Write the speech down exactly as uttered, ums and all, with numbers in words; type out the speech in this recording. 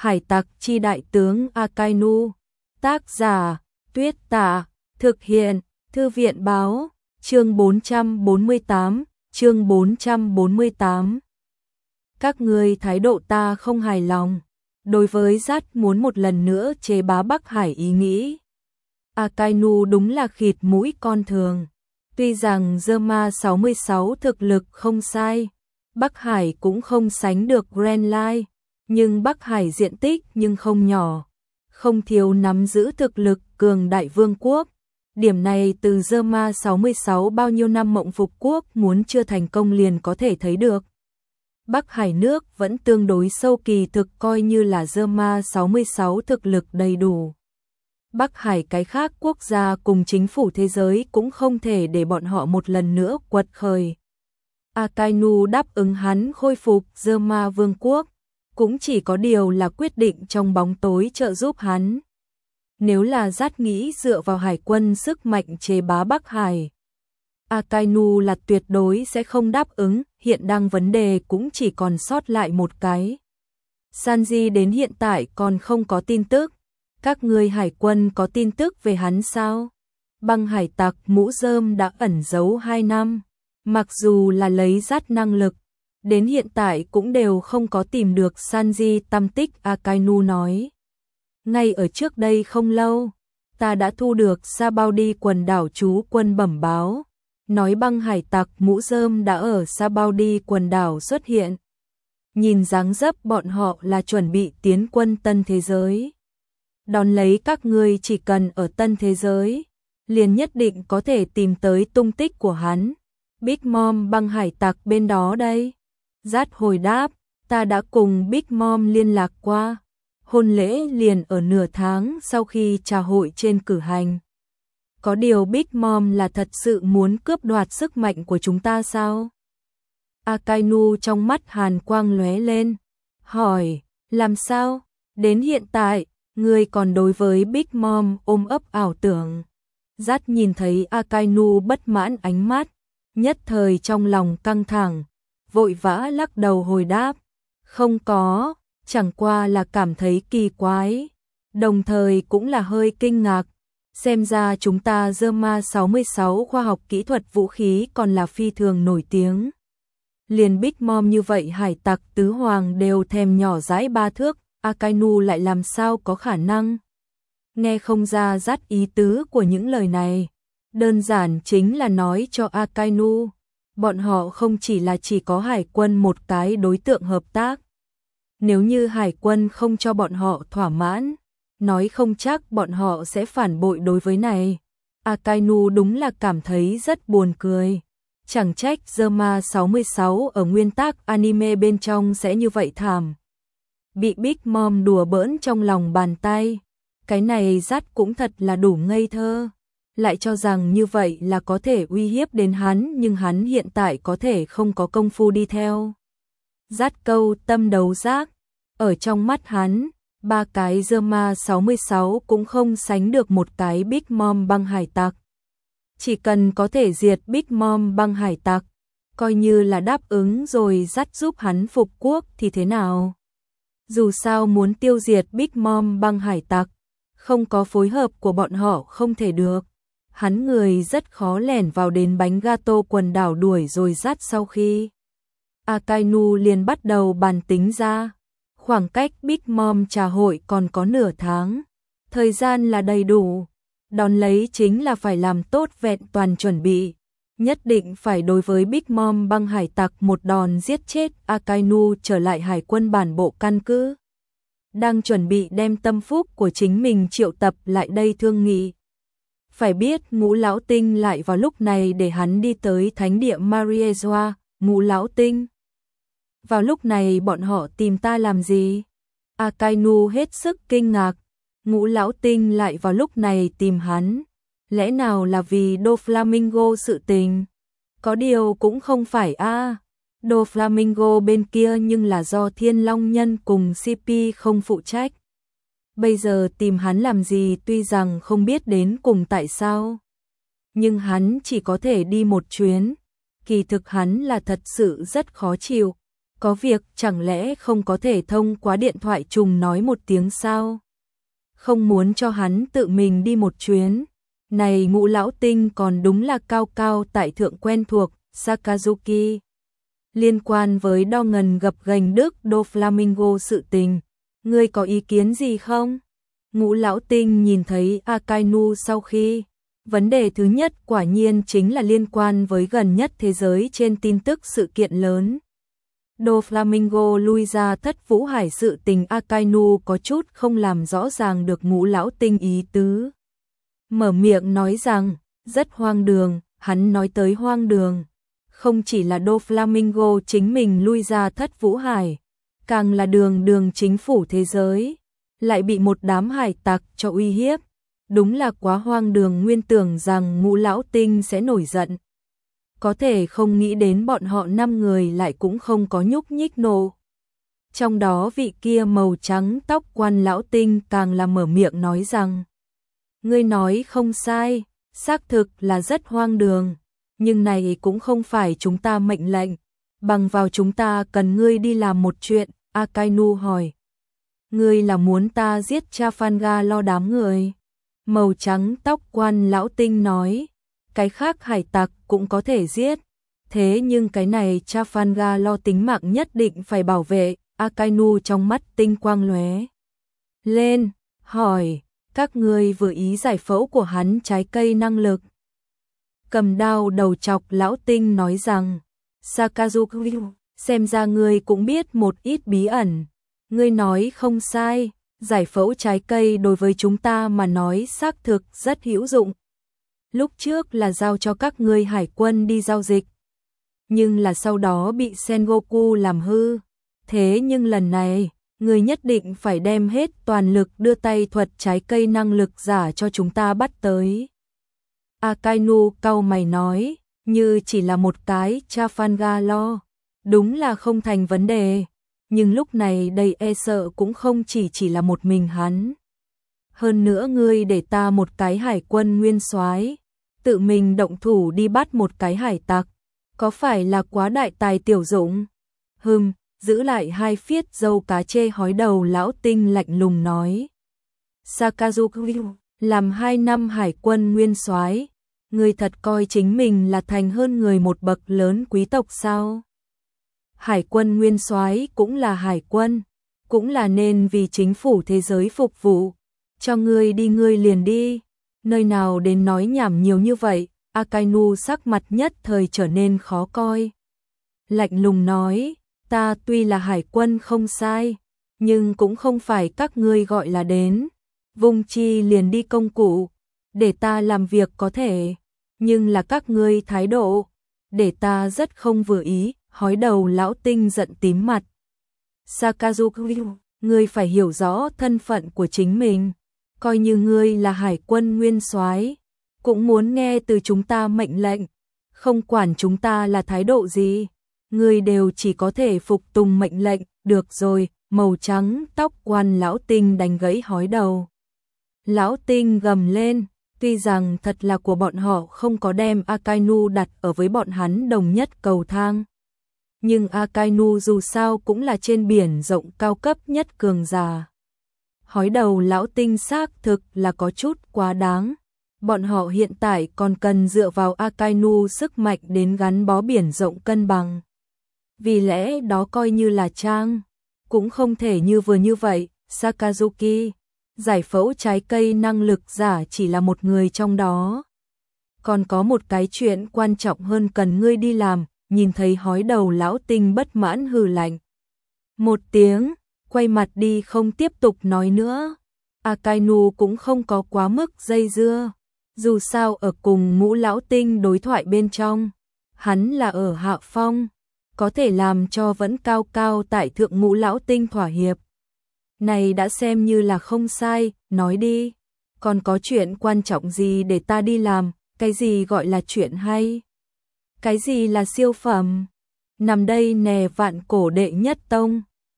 Hải tặc chi đại tướng Akainu. Tác giả Tuyết Tạ. Thực hiện Thư viện báo. Chương bốn trăm bốn mươi tám. Chương bốn trăm bốn mươi tám. Các ngươi thái độ ta không hài lòng. Đối với Dát muốn một lần nữa chế bá Bắc Hải ý nghĩ. Akainu đúng là khịt mũi con thường. Tuy rằng Zerma sáu mươi sáu thực lực không sai, Bắc Hải cũng không sánh được Grand Line, nhưng Bắc Hải diện tích nhưng không nhỏ, không thiếu nắm giữ thực lực cường đại vương quốc. Điểm này từ Zerma sáu mươi sáu bao nhiêu năm mộng phục quốc muốn chưa thành công liền có thể thấy được. Bắc Hải nước vẫn tương đối sâu, kỳ thực coi như là Zerma sáu mươi sáu thực lực đầy đủ. Bắc Hải cái khác quốc gia cùng chính phủ thế giới cũng không thể để bọn họ một lần nữa quật khởi. Akainu đáp ứng hắn khôi phục Zerma vương quốc, cũng chỉ có điều là quyết định trong bóng tối trợ giúp hắn. Nếu là Dát nghĩ dựa vào hải quân sức mạnh chế bá Bắc Hải, Akainu là tuyệt đối sẽ không đáp ứng. Hiện đang vấn đề cũng chỉ còn sót lại một cái. Sanji đến hiện tại còn không có tin tức. Các ngươi hải quân có tin tức về hắn sao? Băng hải tặc mũ rơm đã ẩn giấu hai năm. Mặc dù là lấy Dát năng lực, đến hiện tại cũng đều không có tìm được Sanji tăm tích. Akainu nói. Ngay ở trước đây không lâu, ta đã thu được Sabaody quần đảo trú quân bẩm báo, nói băng hải tặc mũ rơm đã ở Sabaody quần đảo xuất hiện. Nhìn dáng dấp bọn họ là chuẩn bị tiến quân tân thế giới. Đón lấy các ngươi chỉ cần ở tân thế giới, liền nhất định có thể tìm tới tung tích của hắn. Big Mom băng hải tặc bên đó đây. Dát hồi đáp, ta đã cùng Big Mom liên lạc qua. Hôn lễ liền ở nửa tháng sau khi trà hội trên cử hành. Có điều Big Mom là thật sự muốn cướp đoạt sức mạnh của chúng ta sao? Akainu trong mắt hàn quang lóe lên, hỏi, làm sao? Đến hiện tại, ngươi còn đối với Big Mom ôm ấp ảo tưởng. Dát nhìn thấy Akainu bất mãn ánh mắt, nhất thời trong lòng căng thẳng, vội vã lắc đầu hồi đáp, không có, chẳng qua là cảm thấy kỳ quái, đồng thời cũng là hơi kinh ngạc. Xem ra chúng ta Zerma sáu mươi sáu khoa học kỹ thuật vũ khí còn là phi thường nổi tiếng. Liền Big Mom như vậy hải tặc tứ hoàng đều thèm nhỏ dãi ba thước, Akainu lại làm sao có khả năng? Nghe không ra Dát ý tứ của những lời này. Đơn giản chính là nói cho Akainu, bọn họ không chỉ là chỉ có hải quân một cái đối tượng hợp tác. Nếu như hải quân không cho bọn họ thỏa mãn, nói không chắc bọn họ sẽ phản bội đối với này. Akainu đúng là cảm thấy rất buồn cười. Chẳng trách Zerma sáu mươi sáu ở nguyên tác anime bên trong sẽ như vậy thảm. Bị Big Mom đùa bỡn trong lòng bàn tay. Cái này Dát cũng thật là đủ ngây thơ. Lại cho rằng như vậy là có thể uy hiếp đến hắn, nhưng hắn hiện tại có thể không có công phu đi theo. Dát câu tâm đấu giác. Ở trong mắt hắn, ba cái Zerma sáu mươi sáu cũng không sánh được một cái Big Mom băng hải tặc. Chỉ cần có thể diệt Big Mom băng hải tặc, coi như là đáp ứng rồi Dát giúp hắn phục quốc thì thế nào? Dù sao muốn tiêu diệt Big Mom băng hải tặc, không có phối hợp của bọn họ không thể được. Hắn người rất khó lẻn vào đến bánh gato quần đảo đuổi rồi Dát sau khi. Akainu liền bắt đầu bàn tính ra. Khoảng cách Big Mom trà hội còn có nửa tháng. Thời gian là đầy đủ. Đón lấy chính là phải làm tốt vẹn toàn chuẩn bị. Nhất định phải đối với Big Mom băng hải tặc một đòn giết chết. Akainu trở lại hải quân bản bộ căn cứ. Đang chuẩn bị đem tâm phúc của chính mình triệu tập lại đây thương nghị. Phải biết Ngũ Lão Tinh lại vào lúc này để hắn đi tới thánh địa Mariejoa. Ngũ Lão Tinh, vào lúc này bọn họ tìm ta làm gì? Akainu hết sức kinh ngạc. Ngũ Lão Tinh lại vào lúc này tìm hắn. Lẽ nào là vì Doflamingo sự tình? Có điều cũng không phải a. À. Doflamingo bên kia nhưng là do Thiên Long Nhân cùng xê pê không phụ trách. Bây giờ tìm hắn làm gì tuy rằng không biết đến cùng tại sao. Nhưng hắn chỉ có thể đi một chuyến. Kỳ thực hắn là thật sự rất khó chịu. có việc chẳng lẽ không có thể thông qua điện thoại trùng nói một tiếng sao? Không muốn cho hắn tự mình đi một chuyến. Này Ngũ lão tinh còn đúng là cao cao tại thượng quen thuộc, Sakazuki. Liên quan với đo ngần gập ghềnh Đức Doflamingo sự tình, ngươi có ý kiến gì không? Ngũ lão tinh nhìn thấy Akainu sau khi. Vấn đề thứ nhất quả nhiên chính là liên quan với gần nhất thế giới trên tin tức sự kiện lớn. Doflamingo lui ra thất vũ hải sự tình, Akainu có chút không làm rõ ràng được Ngũ lão tinh ý tứ. Mở miệng nói rằng, rất hoang đường, hắn nói tới hoang đường. Không chỉ là Doflamingo chính mình lui ra thất vũ hải, càng là đường đường chính phủ thế giới, lại bị một đám hải tặc cho uy hiếp. Đúng là quá hoang đường, nguyên tưởng rằng Ngũ lão tinh sẽ nổi giận. Có thể không nghĩ đến bọn họ năm người lại cũng không có nhúc nhích nổ. Trong đó vị kia màu trắng tóc quan lão tinh càng là mở miệng nói rằng, ngươi nói không sai, xác thực là rất hoang đường, nhưng này cũng không phải chúng ta mệnh lệnh, bằng vào chúng ta cần ngươi đi làm một chuyện. Akainu hỏi, ngươi là muốn ta giết Trafalgar lo đám người? Màu trắng tóc quan lão tinh nói, cái khác hải tặc cũng có thể giết, thế nhưng cái này Trafalgar lo tính mạng nhất định phải bảo vệ. Akainu trong mắt tinh quang lóe lên, hỏi, các ngươi vừa ý giải phẫu của hắn trái cây năng lực? Cầm đao đầu chọc lão tinh nói rằng, Sakazuki, xem ra ngươi cũng biết một ít bí ẩn. Ngươi nói không sai, giải phẫu trái cây đối với chúng ta mà nói xác thực rất hữu dụng. Lúc trước là giao cho các ngươi hải quân đi giao dịch, nhưng là sau đó bị Sengoku làm hư. Thế nhưng lần này, ngươi nhất định phải đem hết toàn lực đưa tay thuật trái cây năng lực giả cho chúng ta bắt tới. Akainu cau mày nói, như chỉ là một cái Trafalgar lo, đúng là không thành vấn đề, nhưng lúc này đây e sợ cũng không chỉ chỉ là một mình hắn. Hơn nữa ngươi để ta một cái hải quân nguyên soái, tự mình động thủ đi bắt một cái hải tặc, có phải là quá đại tài tiểu dụng? Hừm, giữ lại hai phiết dâu cá chê hói đầu lão tinh lạnh lùng nói. Sakazuki, làm hai năm hải quân nguyên soái, ngươi thật coi chính mình là thành hơn người một bậc lớn quý tộc sao? Hải quân nguyên soái cũng là hải quân, cũng là nên vì chính phủ thế giới phục vụ. Cho ngươi đi ngươi liền đi, nơi nào đến nói nhảm nhiều như vậy? Akainu sắc mặt nhất thời trở nên khó coi. Lạnh lùng nói, ta tuy là hải quân không sai, nhưng cũng không phải các ngươi gọi là đến vung chi liền đi công cụ, để ta làm việc có thể, nhưng là các ngươi thái độ, để ta rất không vừa ý. Hói đầu lão tinh giận tím mặt. Sakazuki, ngươi phải hiểu rõ thân phận của chính mình, coi như ngươi là hải quân nguyên soái, cũng muốn nghe từ chúng ta mệnh lệnh, không quản chúng ta là thái độ gì, ngươi đều chỉ có thể phục tùng mệnh lệnh. Được rồi, màu trắng tóc quan lão tinh đánh gãy hói đầu. Lão tinh gầm lên, tuy rằng thật là của bọn họ không có đem Akainu đặt ở với bọn hắn đồng nhất cầu thang, nhưng Akainu dù sao cũng là trên biển rộng cao cấp nhất cường giả. Hói đầu lão tinh xác thực là có chút quá đáng. Bọn họ hiện tại còn cần dựa vào Akainu sức mạnh đến gắn bó biển rộng cân bằng. Vì lẽ đó coi như là trang, cũng không thể như vừa như vậy. Sakazuki, giải phẫu trái cây năng lực giả chỉ là một người trong đó. Còn có một cái chuyện quan trọng hơn cần ngươi đi làm. Nhìn thấy hói đầu lão tinh bất mãn hừ lạnh một tiếng, quay mặt đi không tiếp tục nói nữa. Akainu cũng không có quá mức dây dưa, dù sao ở cùng Ngũ lão tinh đối thoại bên trong, hắn là ở hạ phong, có thể làm cho vẫn cao cao tại thượng Ngũ lão tinh thỏa hiệp. Này đã xem như là không sai, nói đi, còn có chuyện quan trọng gì để ta đi làm? Cái gì gọi là chuyện hay? Cái gì là siêu phẩm? Nằm đây nè vạn cổ đệ nhất tông.